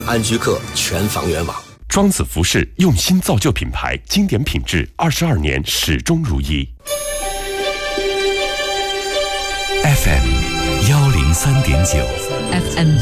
安居客全房源网。 庄子服饰用心造就品牌，经典品质22年始终如一。 FM 103.9 FM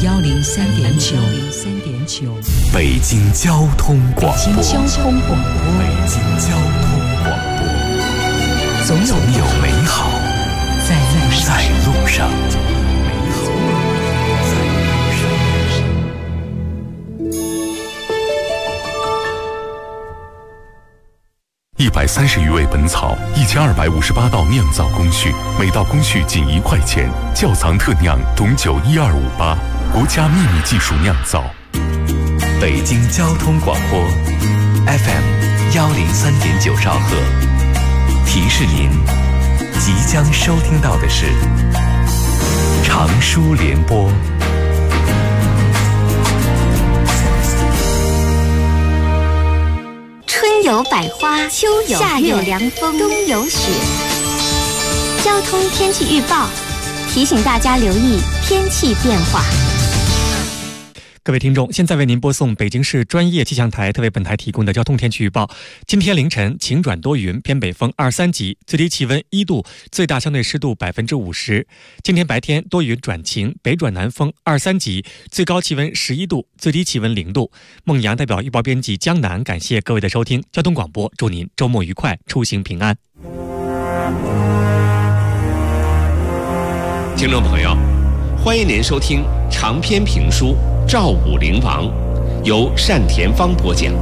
103.9 北京交通广播。 北京交通广播。 北京交通广播。总有美好在路上。130余味本草，1258道酿造工序，每道工序仅1块钱。窖藏特酿董酒12588，国家秘密技术酿造。北京交通广播 FM 103.9兆赫，提示您，即将收听到的是长舒联播。 春有百花，秋有夏有凉风，冬有雪。交通天气预报提醒大家留意天气变化。 各位听众，现在为您播送北京市专业气象台特为本台提供的交通天气预报。今天凌晨晴转多云，偏北风2、3级，最低气温1度，最大相对湿度50%。今天白天多云转晴，北转南风2、3级，最高气温11度，最低气温0度。孟阳代表预报编辑江南，感谢各位的收听。交通广播祝您周末愉快，出行平安。 听众朋友，欢迎您收听长篇评书《赵武灵王》，由单田芳播讲。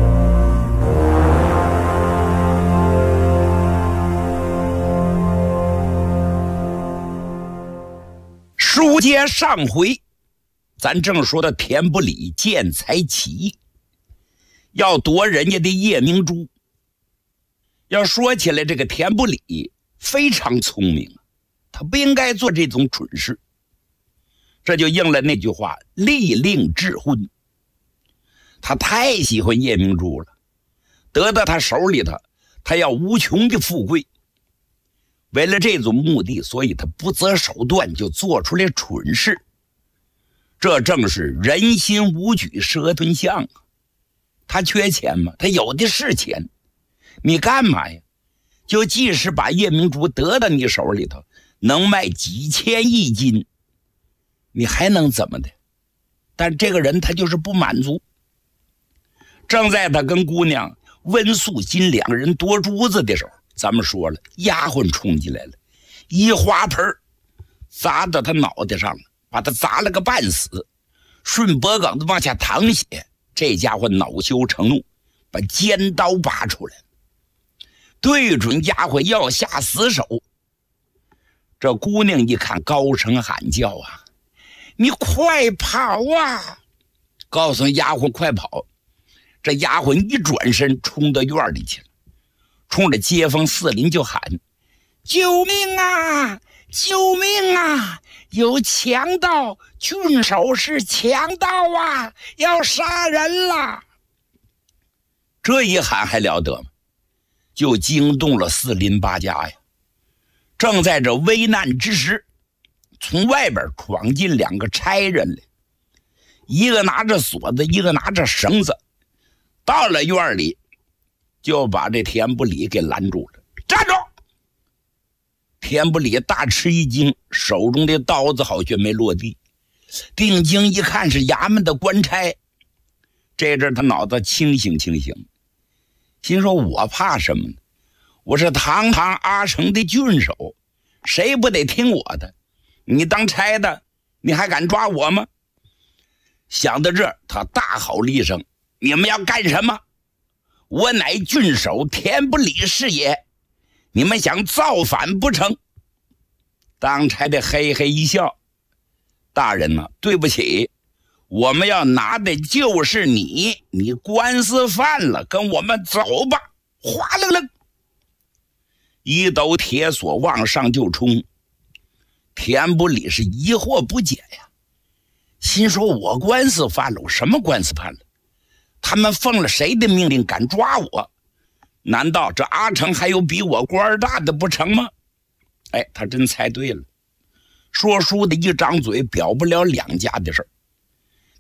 书接上回，咱正说的田不里见财起意，要夺人家的夜明珠。要说起来，这个田不里非常聪明，他不应该做这种蠢事。这就应了那句话，利令智昏。他太喜欢夜明珠了，得到他手里头，他要无穷的富贵。为了这种目的，所以他不择手段，就做出来蠢事。这正是人心无举，蛇吞象啊！他缺钱吗？他有的是钱。你干嘛呀？就即使把夜明珠得到你手里头，能卖几千亿斤，你还能怎么的？但这个人他就是不满足。正在他跟姑娘温素金两人夺珠子的时候，咱们说了，丫鬟冲进来了，一花盆砸到他脑袋上了，把他砸了个半死，顺脖梗子往下淌血。这家伙恼羞成怒，把尖刀拔出来，对准丫鬟要下死手。这姑娘一看，高声喊叫啊，你快跑啊！告诉丫鬟快跑。这丫鬟一转身冲到院里去了，冲着街坊四邻就喊，救命啊，救命啊，有强盗，郡守是强盗啊，要杀人了。这一喊还了得吗？就惊动了四邻八家呀。正在这危难之时，从外边闯进两个差人来，一个拿着锁子，一个拿着绳子，到了院里就把这田不里给拦住了。站住！田不里大吃一惊，手中的刀子好像没落地，定睛一看是衙门的官差。这阵他脑子清醒，心说我怕什么呢？我是堂堂阿城的郡守，谁不得听我的？你当差的，你还敢抓我吗？想到这，他大吼了一声，你们要干什么？我乃郡守田不里是也，你们想造反不成？当差的嘿嘿一笑，大人呢，对不起，我们要拿的就是你官司犯了，跟我们走吧。哗楞楞，一抖铁锁往上就冲。田不里是疑惑不解呀，心说我官司犯了，我什么官司犯了？他们奉了谁的命令敢抓我？难道这阿城还有比我官大的不成吗？哎，他真猜对了。说书的一张嘴表不了两家的事儿。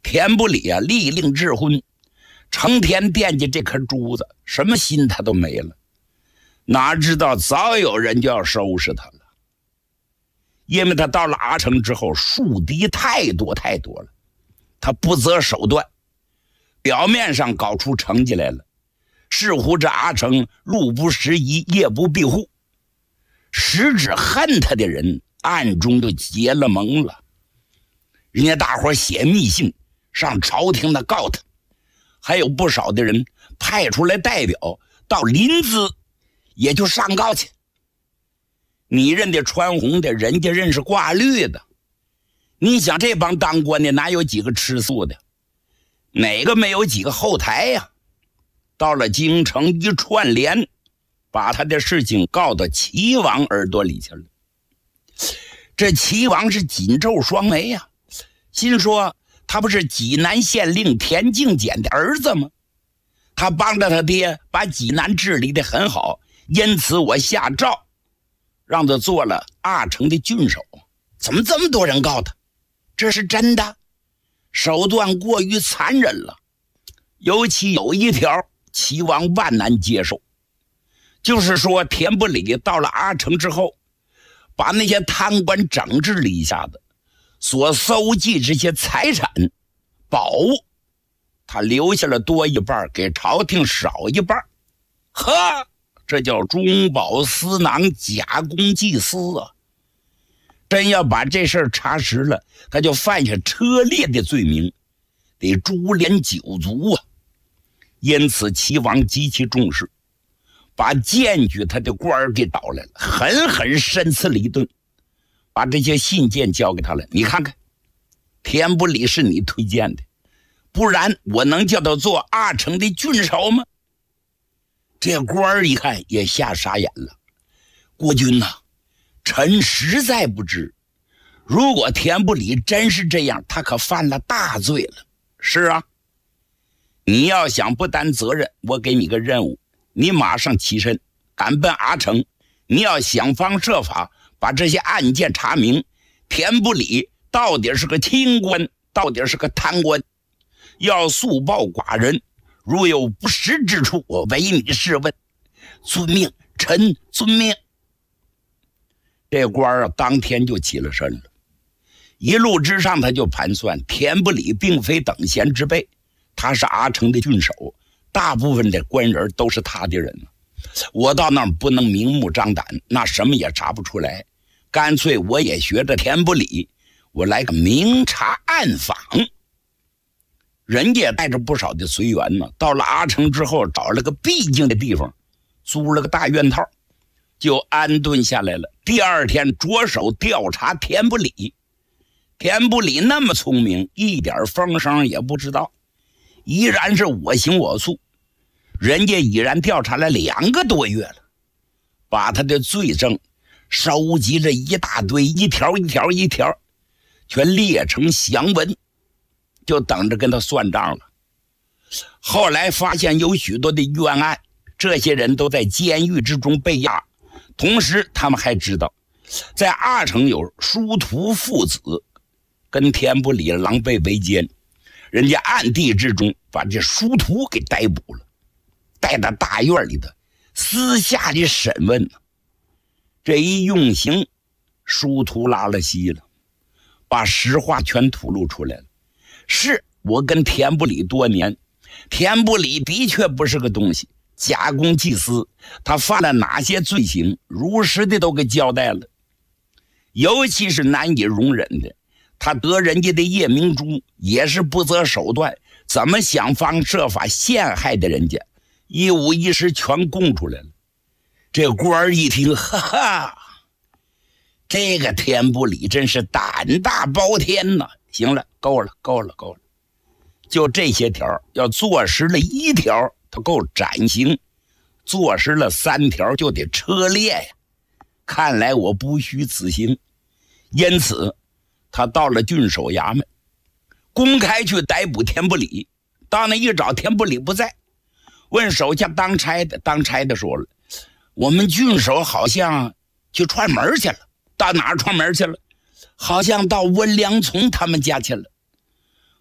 田不理啊，立令智昏，成天惦记这颗珠子，什么心他都没了。哪知道早有人就要收拾他了，因为他到了阿城之后，树敌太多了，他不择手段，表面上搞出成绩来了，似乎这阿城路不拾遗，夜不闭户，实质恨他的人暗中就结了盟了。人家大伙写密信上朝廷的告他，还有不少的人派出来代表到临淄也就上告去。你认得穿红的，人家认识挂绿的。你想这帮当官的哪有几个吃素的，哪个没有几个后台呀？到了京城一串联，把他的事情告到齐王耳朵里去了。这齐王是紧皱双眉呀，心说他不是济南县令田敬俭的儿子吗？他帮着他爹把济南治理得很好，因此我下诏让他做了阿城的郡守。怎么这么多人告他？这是真的？手段过于残忍了。尤其有一条齐王万难接受，就是说田不理到了阿城之后，把那些贪官整治了一下子，所搜集这些财产宝物，他留下了多一半，给朝廷少一半。呵，这叫中饱私囊，假公济私啊！真要把这事儿查实了，他就犯下车裂的罪名，得株连9族啊！因此齐王极其重视，把荐举他的官儿给找来了，狠狠申斥了一顿，把这些信件交给他了。你看看，田不理是你推荐的，不然我能叫他做阿城的郡守吗？这官儿一看也吓傻眼了。国君呐，臣实在不知，如果田不理真是这样，他可犯了大罪了。是啊，你要想不担责任，我给你个任务，你马上起身赶奔阿城，你要想方设法把这些案件查明，田不理到底是个清官，到底是个贪官，要速报寡人，如有不实之处，我唯你是问。遵命，臣遵命。这官啊，当天就起了身了。一路之上，他就盘算田不理并非等闲之辈，他是阿城的郡守，大部分的官人都是他的人。我到那儿不能明目张胆，那什么也查不出来，干脆我也学着田不理，我来个明察暗访。人家也带着不少的随员呢，到了阿城之后，找了个僻静的地方，租了个大院套，就安顿下来了。第二天着手调查田不理。田不理那么聪明，一点风声也不知道，依然是我行我素。人家已然调查了2个多月了，把他的罪证收集了一大堆，一条全列成详文，就等着跟他算账了。后来发现有许多的冤案，这些人都在监狱之中被押，同时他们还知道在阿城有殊途父子跟田不理狼狈为奸，人家暗地之中把这殊途给逮捕了，带到大院里头私下里审问。这一用刑，殊途拉了稀了，把实话全吐露出来了。是我跟田不理多年，田不理的确不是个东西，假公济私，他犯了哪些罪行，如实的都给交代了。尤其是难以容忍的，他得人家的夜明珠，也是不择手段，怎么想方设法陷害的人家，一五一十全供出来了。这官儿一听，哈哈，这个田不理真是胆大包天呐！行了，够了，就这些条，要坐实了1条，他够斩刑；坐实了3条，就得车裂呀。看来我不虚此行，因此他到了郡守衙门，公开去逮捕田不理。到那一找，田不理不在，问手下当差的说了，我们郡守好像去串门去了。到哪儿串门去了？好像到温良从他们家去了。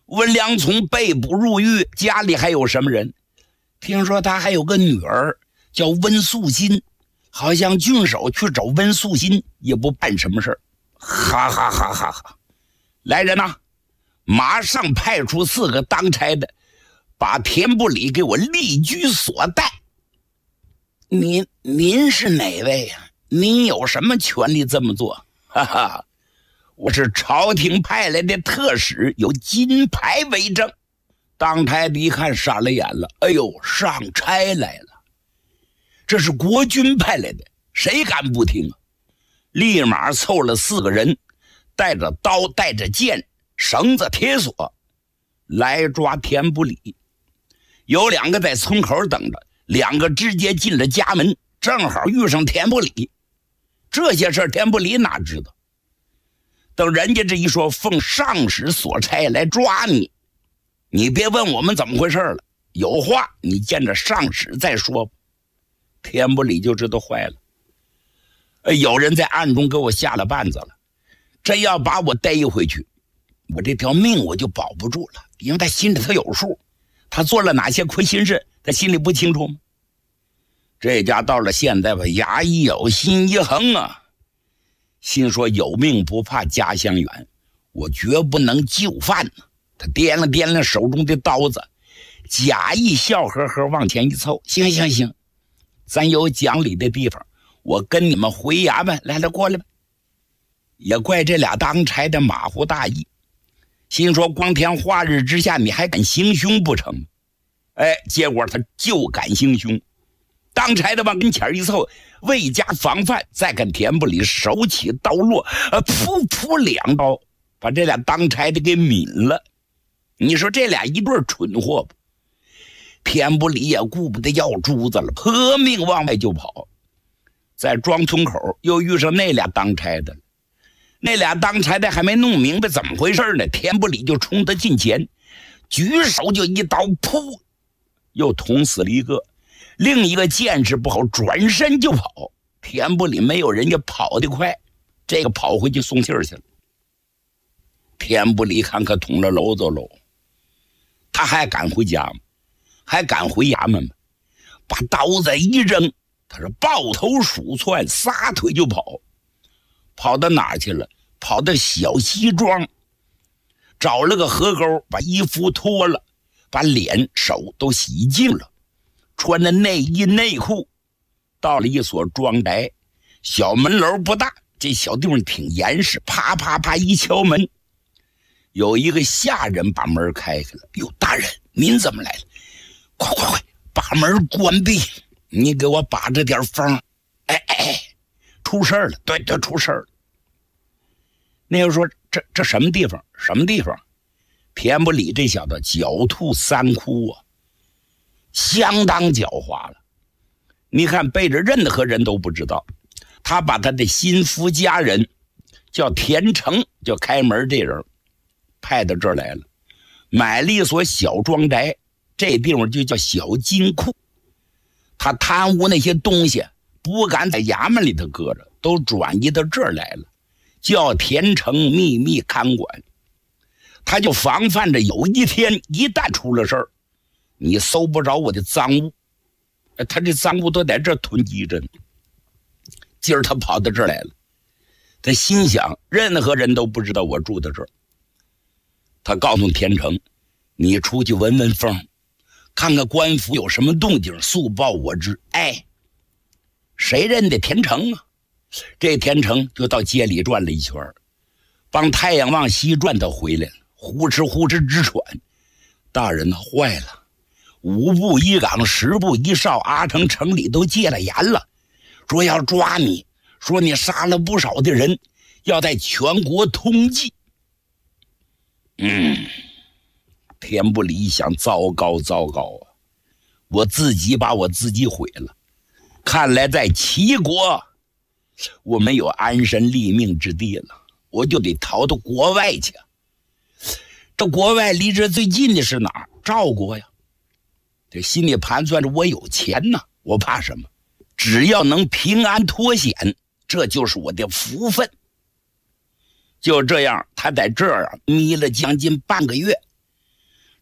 温良从被捕入狱，家里还有什么人？听说他还有个女儿叫温素心，好像郡守去找温素心也不办什么事儿。哈哈哈哈哈！来人呐，马上派出4个当差的，把田不理给我立居所带。您是哪位呀？您有什么权利这么做？哈哈，我是朝廷派来的特使，有金牌为证。当差的一看傻了眼了，哎呦，上差来了，这是国军派来的，谁敢不听啊？立马凑了4个人，带着刀带着剑，绳子铁锁来抓田不理。有2个在村口等着，2个直接进了家门，正好遇上田不理。这些事田不理哪知道？等人家这一说奉上使所差来抓你，你别问我们怎么回事了，有话你见着上使再说吧。田不理就知道坏了，有人在暗中给我下了绊子了，真要把我逮回去，我这条命我就保不住了。因为他心里头有数，他做了哪些亏心事，他心里不清楚吗？这家到了现在吧，牙一咬，心一横啊，心说有命不怕家乡远，我绝不能就范呢。他掂了掂了手中的刀子，假意笑呵呵往前一凑，行，咱有讲理的地方，我跟你们回衙门，来过来吧。也怪这俩当差的马虎大意，心说光天化日之下你还敢行凶不成？结果他就敢行凶。当差的往跟前一凑，未加防范，再跟田不理手起刀落，噗2刀，把这俩当差的给抿了。你说这俩一对蠢货不？田不理也顾不得要珠子了，拼命往外就跑。在庄村口又遇上那俩当差的了，那俩当差的还没弄明白怎么回事呢，田不理就冲他近前，举手就一刀，噗，又捅死了一个。另一个见势不好，转身就跑。田不理没有人家跑得快，这个跑回去送信儿去了。田不理看可捅了娄子喽，他还敢回家吗？还敢回衙门吗？把刀子一扔，他是抱头鼠窜，撒腿就跑。跑到哪儿去了？跑到小西庄，找了个河沟，把衣服脱了，把脸手都洗净了，穿着内衣内裤，到了一所庄宅，小门楼不大，这小地方挺严实，啪啪啪一敲门，有一个下人把门开开了。哟，大人，您怎么来了？快，把门关闭，你给我把着点风。出事了，对，出事了。那个说这什么地方？什么地方？田不理这小子狡兔3窟啊，相当狡猾了。你看背着任何人都不知道，他把他的心腹家人叫田成，就开门这人派到这儿来了，买了一所小庄宅，这地方就叫小金库。他贪污那些东西不敢在衙门里头搁着，都转移到这儿来了，叫田成秘密看管。他就防范着有一天一旦出了事儿，你搜不着我的赃物，他这赃物都在这儿囤积着呢。今儿他跑到这儿来了，他心想任何人都不知道我住在这儿。他告诉田成，你出去闻闻风，看看官府有什么动静，速报我知。谁认得田成啊？这田成就到街里转了一圈，帮太阳往西转，他回来了，呼哧直喘。大人坏了，5步1岗10步1哨，阿城城里都戒了严了，说要抓你，说你杀了不少的人，要在全国通缉。田不理想，糟糕啊，我自己把我自己毁了。看来在齐国我没有安身立命之地了，我就得逃到国外去。这国外离这最近的是哪儿？赵国呀。这心里盘算着，我有钱呢，我怕什么？只要能平安脱险，这就是我的福分。就这样，他在这儿眯了将近半个月，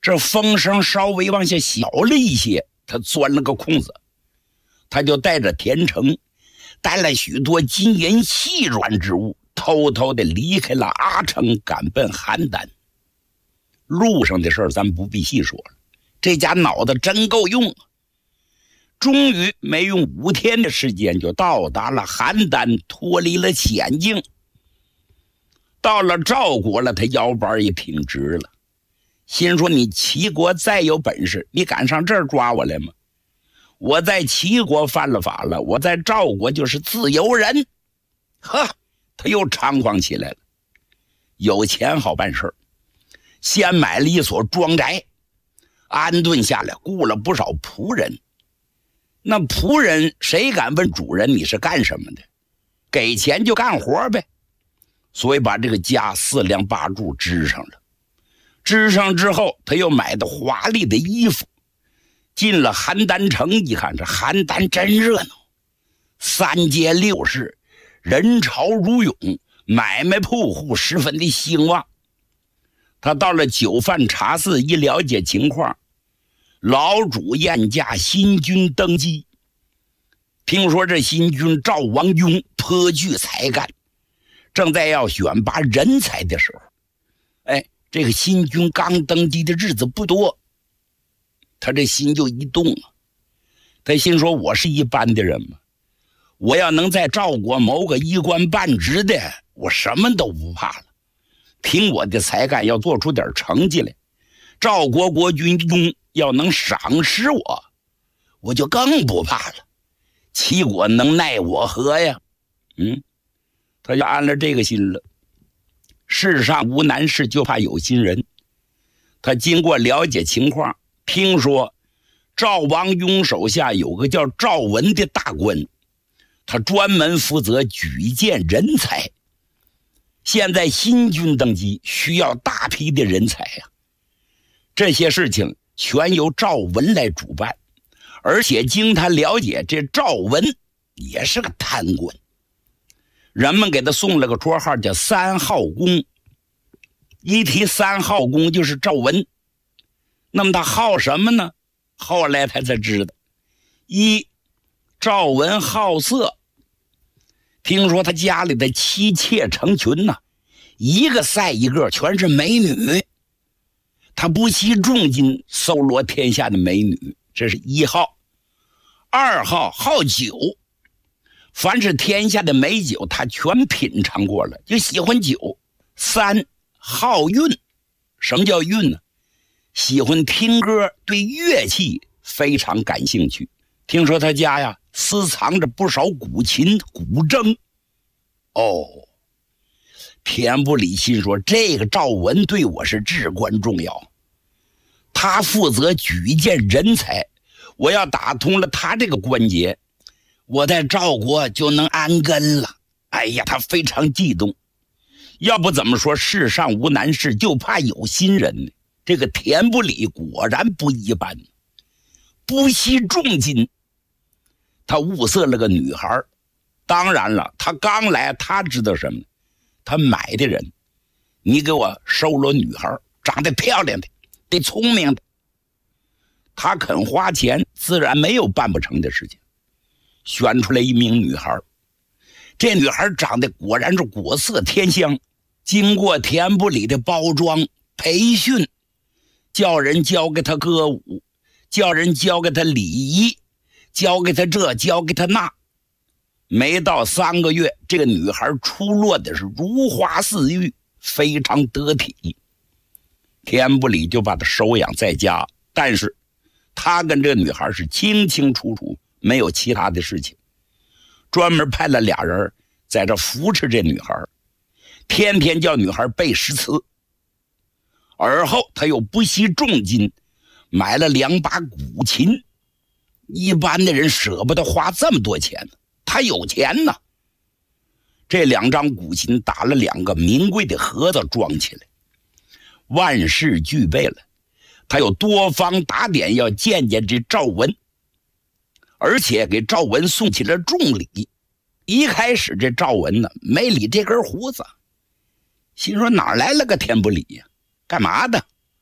这风声稍微往下小了一些，他钻了个空子，他就带着田成，带了许多金银细软之物，偷偷的离开了阿城，赶奔邯郸。路上的事儿咱不必细说了，这家脑子真够用啊！终于没用5天的时间就到达了邯郸，脱离了险境。到了赵国了，他腰板也挺直了，心说你齐国再有本事，你敢上这儿抓我来吗？我在齐国犯了法了，我在赵国就是自由人。呵，他又猖狂起来了。有钱好办事儿，先买了一所庄宅，安顿下来，雇了不少仆人。那仆人谁敢问主人你是干什么的？给钱就干活呗。所以把这个家4梁8柱支上了。支上之后，他又买的华丽的衣服。进了邯郸城一看，这邯郸真热闹，3街6市，人潮如涌，买卖铺户十分的兴旺。他到了酒饭茶肆一了解情况，老主宴驾新君登基。听说这新君赵王雍颇具才干，正在要选拔人才的时候，这个新君刚登基的日子不多，他这心就一动了。他心说，我是一般的人吗？我要能在赵国谋个一官半职的，我什么都不怕了。凭我的才干要做出点成绩来，赵国国君雍要能赏识我，我就更不怕了。齐国能奈我何呀？他就安了这个心了。世上无难事，就怕有心人。他经过了解情况，听说赵王雍手下有个叫赵文的大官，他专门负责举荐人才。现在新君登基，需要大批的人才呀。这些事情全由赵文来主办，而且经他了解，这赵文也是个贪官。人们给他送了个绰号叫3号公。一提3号公就是赵文。那么他好什么呢？后来他才知道，赵文好色。听说他家里的妻妾成群呐，一个赛一个，全是美女。他不惜重金搜罗天下的美女，这是1号。2号好酒，凡是天下的美酒他全品尝过了，就喜欢酒。3好韵，什么叫韵呢？喜欢听歌，对乐器非常感兴趣。听说他家呀私藏着不少古琴古筝。田不里心说，这个赵文对我是至关重要，他负责举荐人才，我要打通了他这个关节，我在赵国就能安根了。他非常激动。要不怎么说世上无难事，就怕有心人呢？这个田不里果然不一般，不惜重金，他物色了个女孩。当然了，他刚来，他知道什么？他买的人，你给我收罗女孩，长得漂亮的，得聪明的。他肯花钱，自然没有办不成的事情。选出来一名女孩，这女孩长得果然是国色天香，经过田不里的包装培训，叫人教给她歌舞，叫人教给她礼仪，教给她这，教给她那。没到3个月，这个女孩出落的是如花似玉，非常得体。田不里就把她收养在家，但是他跟这个女孩是清清楚楚，没有其他的事情。专门派了俩人在这扶持这女孩，天天叫女孩背诗词。而后他又不惜重金买了2把古琴，一般的人舍不得花这么多钱呢，他有钱呢。这2张古琴打了2个名贵的盒子装起来，万事俱备了。他有多方打点要见见这赵文，而且给赵文送起了重礼。一开始这赵文呢没理这根胡子，心说哪来了个田不里呀？干嘛的？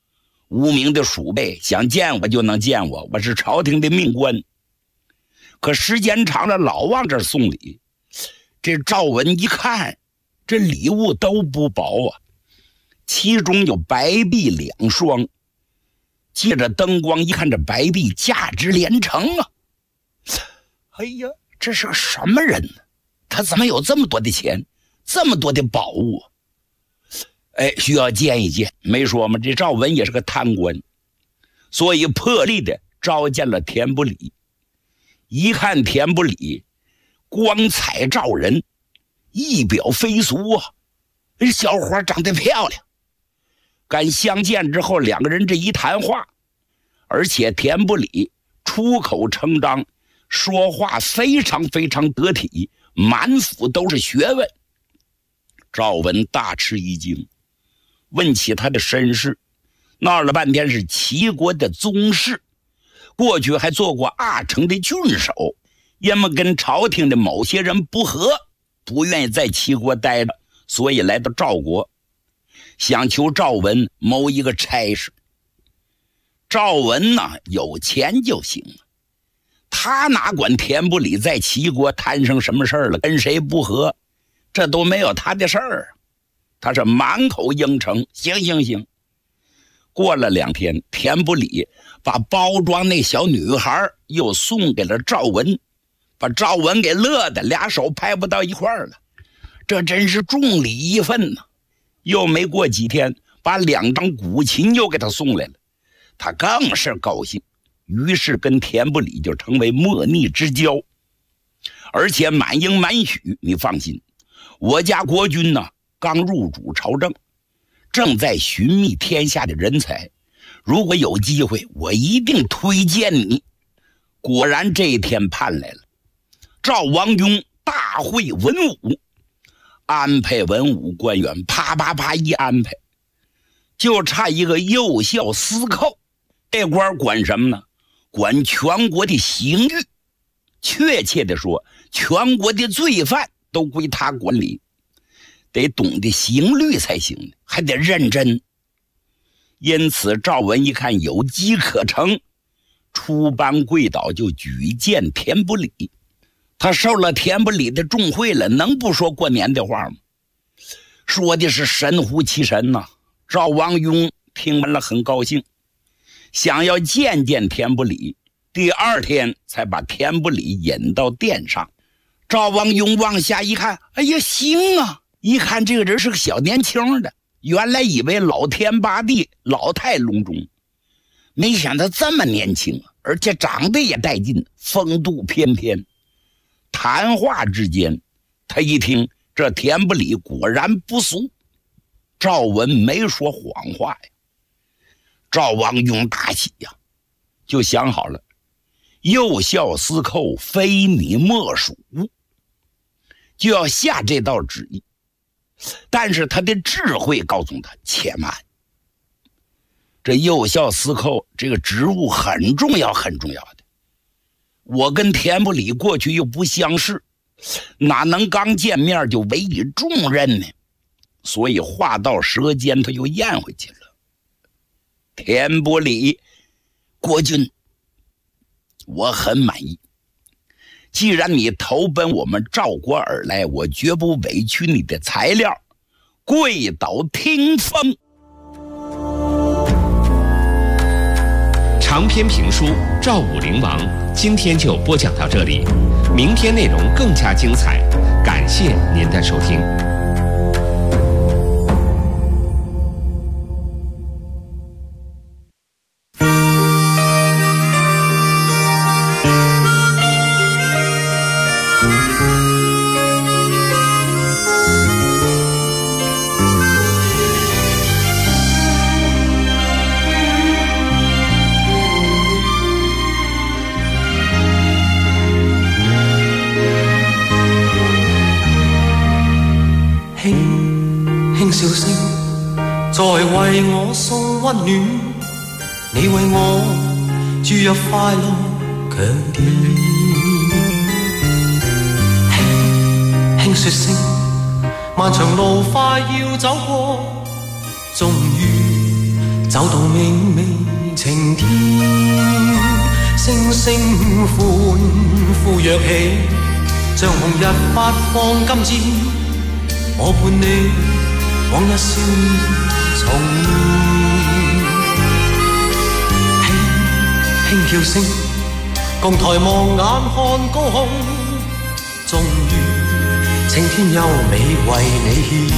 无名的鼠辈想见我就能见我，我是朝廷的命官。可时间长了，老往这送礼。这赵文一看，这礼物都不薄啊，其中有白璧2双。借着灯光一看，这白璧价值连城啊！哎呀，这是个什么人呢？他怎么有这么多的钱，这么多的宝物？哎，需要见一见。没说嘛，这赵文也是个贪官，所以破例的召见了田不礼。一看田不礼光彩照人，仪表非俗啊，这小伙长得漂亮。敢相见之后，两个人这一谈话，而且田不礼出口成章，说话非常非常得体，满腹都是学问。赵文大吃一惊，问起他的身世，闹了半天是齐国的宗室，过去还做过阿城的郡守，因为跟朝廷的某些人不和，不愿意在齐国待着，所以来到赵国，想求赵文谋一个差事。赵文呢，有钱就行了，他哪管田不礼在齐国摊生什么事儿了，跟谁不和，这都没有他的事儿。他是满口应承，行。过了2天，田不礼把包装那小女孩又送给了赵文，把赵文给乐的俩手拍不到一块儿了，这真是重礼一份呢。又没过几天，把2张古琴又给他送来了，他更是高兴，于是跟田不礼就成为莫逆之交，而且满应满许。你放心，我家国君呢刚入主朝政，正在寻觅天下的人才，如果有机会，我一定推荐你。果然这一天盼来了，赵王雍大会文武，安排文武官员，啪一安排，就差一个右校司寇。这官管什么呢？管全国的刑狱，确切的说，全国的罪犯都归他管理，得懂得刑律才行，还得认真。因此赵文一看有机可乘，出班跪倒就举荐田不礼。他受了田不礼的重惠了，能不说过年的话吗？说的是神乎其神呐。赵王雍听完了很高兴，想要见见田不礼。第2天才把田不礼引到殿上。赵王雍往下一看，哎呀，行啊！一看这个人是个小年轻的，原来以为老天八地老态龙钟，没想到这么年轻，而且长得也带劲，风度翩翩。谈话之间，他一听这田不礼果然不俗，赵文没说谎话呀。赵王雍大喜呀，就想好了，右校司寇非你莫属，就要下这道旨意。但是他的智慧告诉他，且慢，这右校司寇这个职务很重要的，我跟田不礼过去又不相识，哪能刚见面就委以重任呢？所以话到舌尖他又咽回去了。田不礼，国君，我很满意。既然你投奔我们赵国而来，我绝不委屈你的材料，跪倒听风。 长篇评书《赵武灵王》今天就播讲到这里，明天内容更加精彩，感谢您的收听。 笑聲在為我送溫暖，你為我注入快樂強電。輕輕說聲，漫長路快要走過，終於走到明媚晴天，聲聲歡呼躍起，像紅日發放金箭，我伴你往日笑面重現，輕叫聲，共抬望眼看高空，終於青天優美為你獻，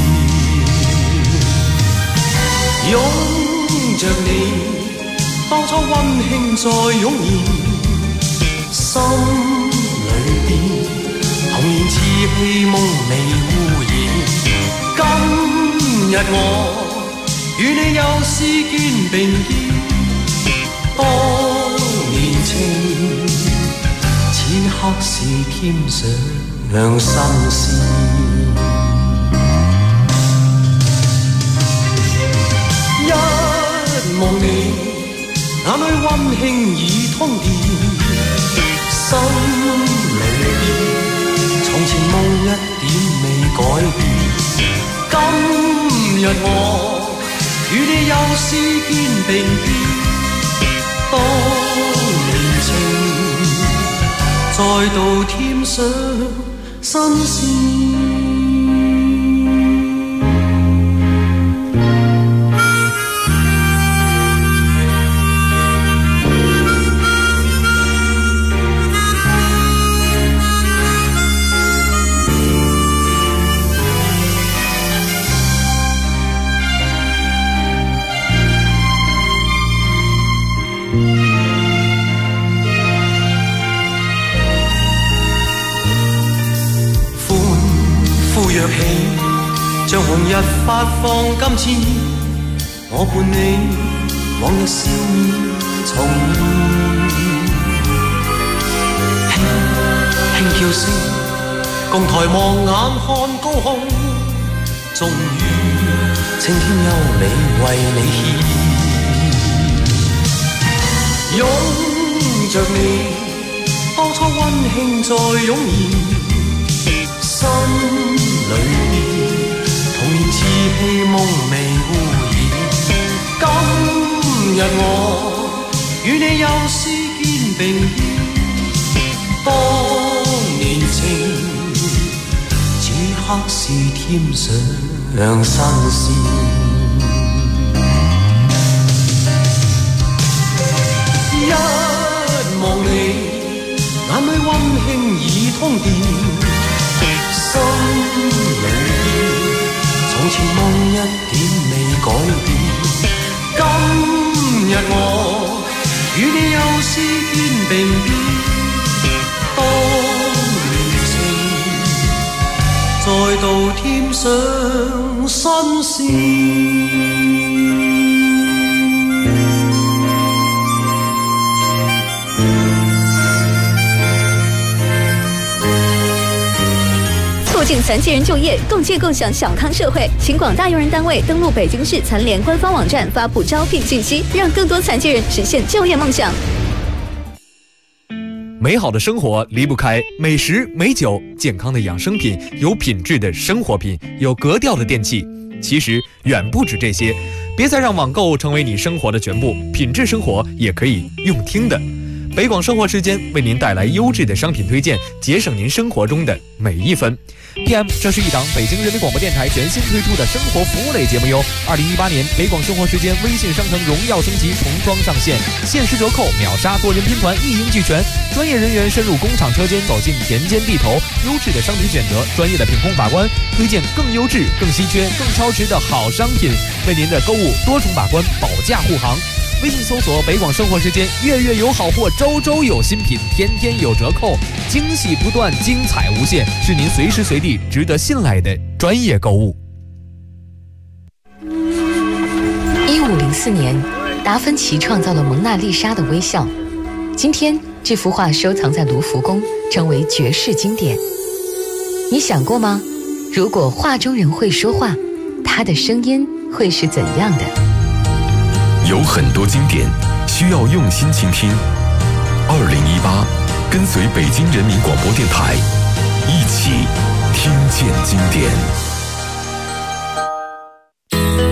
擁着你，當初溫馨再湧現，心裏邊童年稚氣夢未污染。今日我與你又試肩並肩，當年情，此刻是添上新鮮。一望你，眼裏溫馨已通電，心裏邊從前夢一點未改變。今日我與你又試肩並肩，當年情再度添上新鮮。像紅日發放金箭，我伴你往日笑面重現，輕叫聲，共抬望眼看高空，終於青天優美為你獻，擁着你，當初溫馨再湧現，心裏邊童年稚氣夢未污染。今日我與你又試肩並肩，當年情，此刻是添上新鮮。一望你，眼裏溫馨已通電，心裏從前夢一點未改變。今日我與你又試肩並肩，當年情再度添上新鮮。 促进残疾人就业，共建共享小康社会，请广大用人单位登录北京市残联官方网站发布招聘信息，让更多残疾人实现就业梦想。 美好的生活离不开美食、美酒、健康的养生品、有品质的生活品、有格调的电器。其实远不止这些，别再让网购成为你生活的全部，品质生活也可以用听的。北广生活时间为您带来优质的商品推荐，节省您生活中的每一分。PM， 这是一档北京人民广播电台全新推出的生活服务类节目哟。2018年北广生活时间微信商城荣耀升级重装上线，限时折扣、秒杀、多人拼团一应俱全，专业人员深入工厂车间，走进田间地头，优质的商品选择，专业的品控把关，推荐更优质、更稀缺、更超值的好商品，为您的购物多重把关，保驾护航。微信搜索北广生活时间，月月有好货，周周有新品，天天有折扣，惊喜不断，精彩无限，是您随时随地值得信赖的专业购物。 1504年，达芬奇创造了蒙娜丽莎的微笑。今天，这幅画收藏在卢浮宫，成为绝世经典。你想过吗？如果画中人会说话，他的声音会是怎样的？ 有很多经典需要用心倾听。2018，跟随北京人民广播电台，一起听见经典。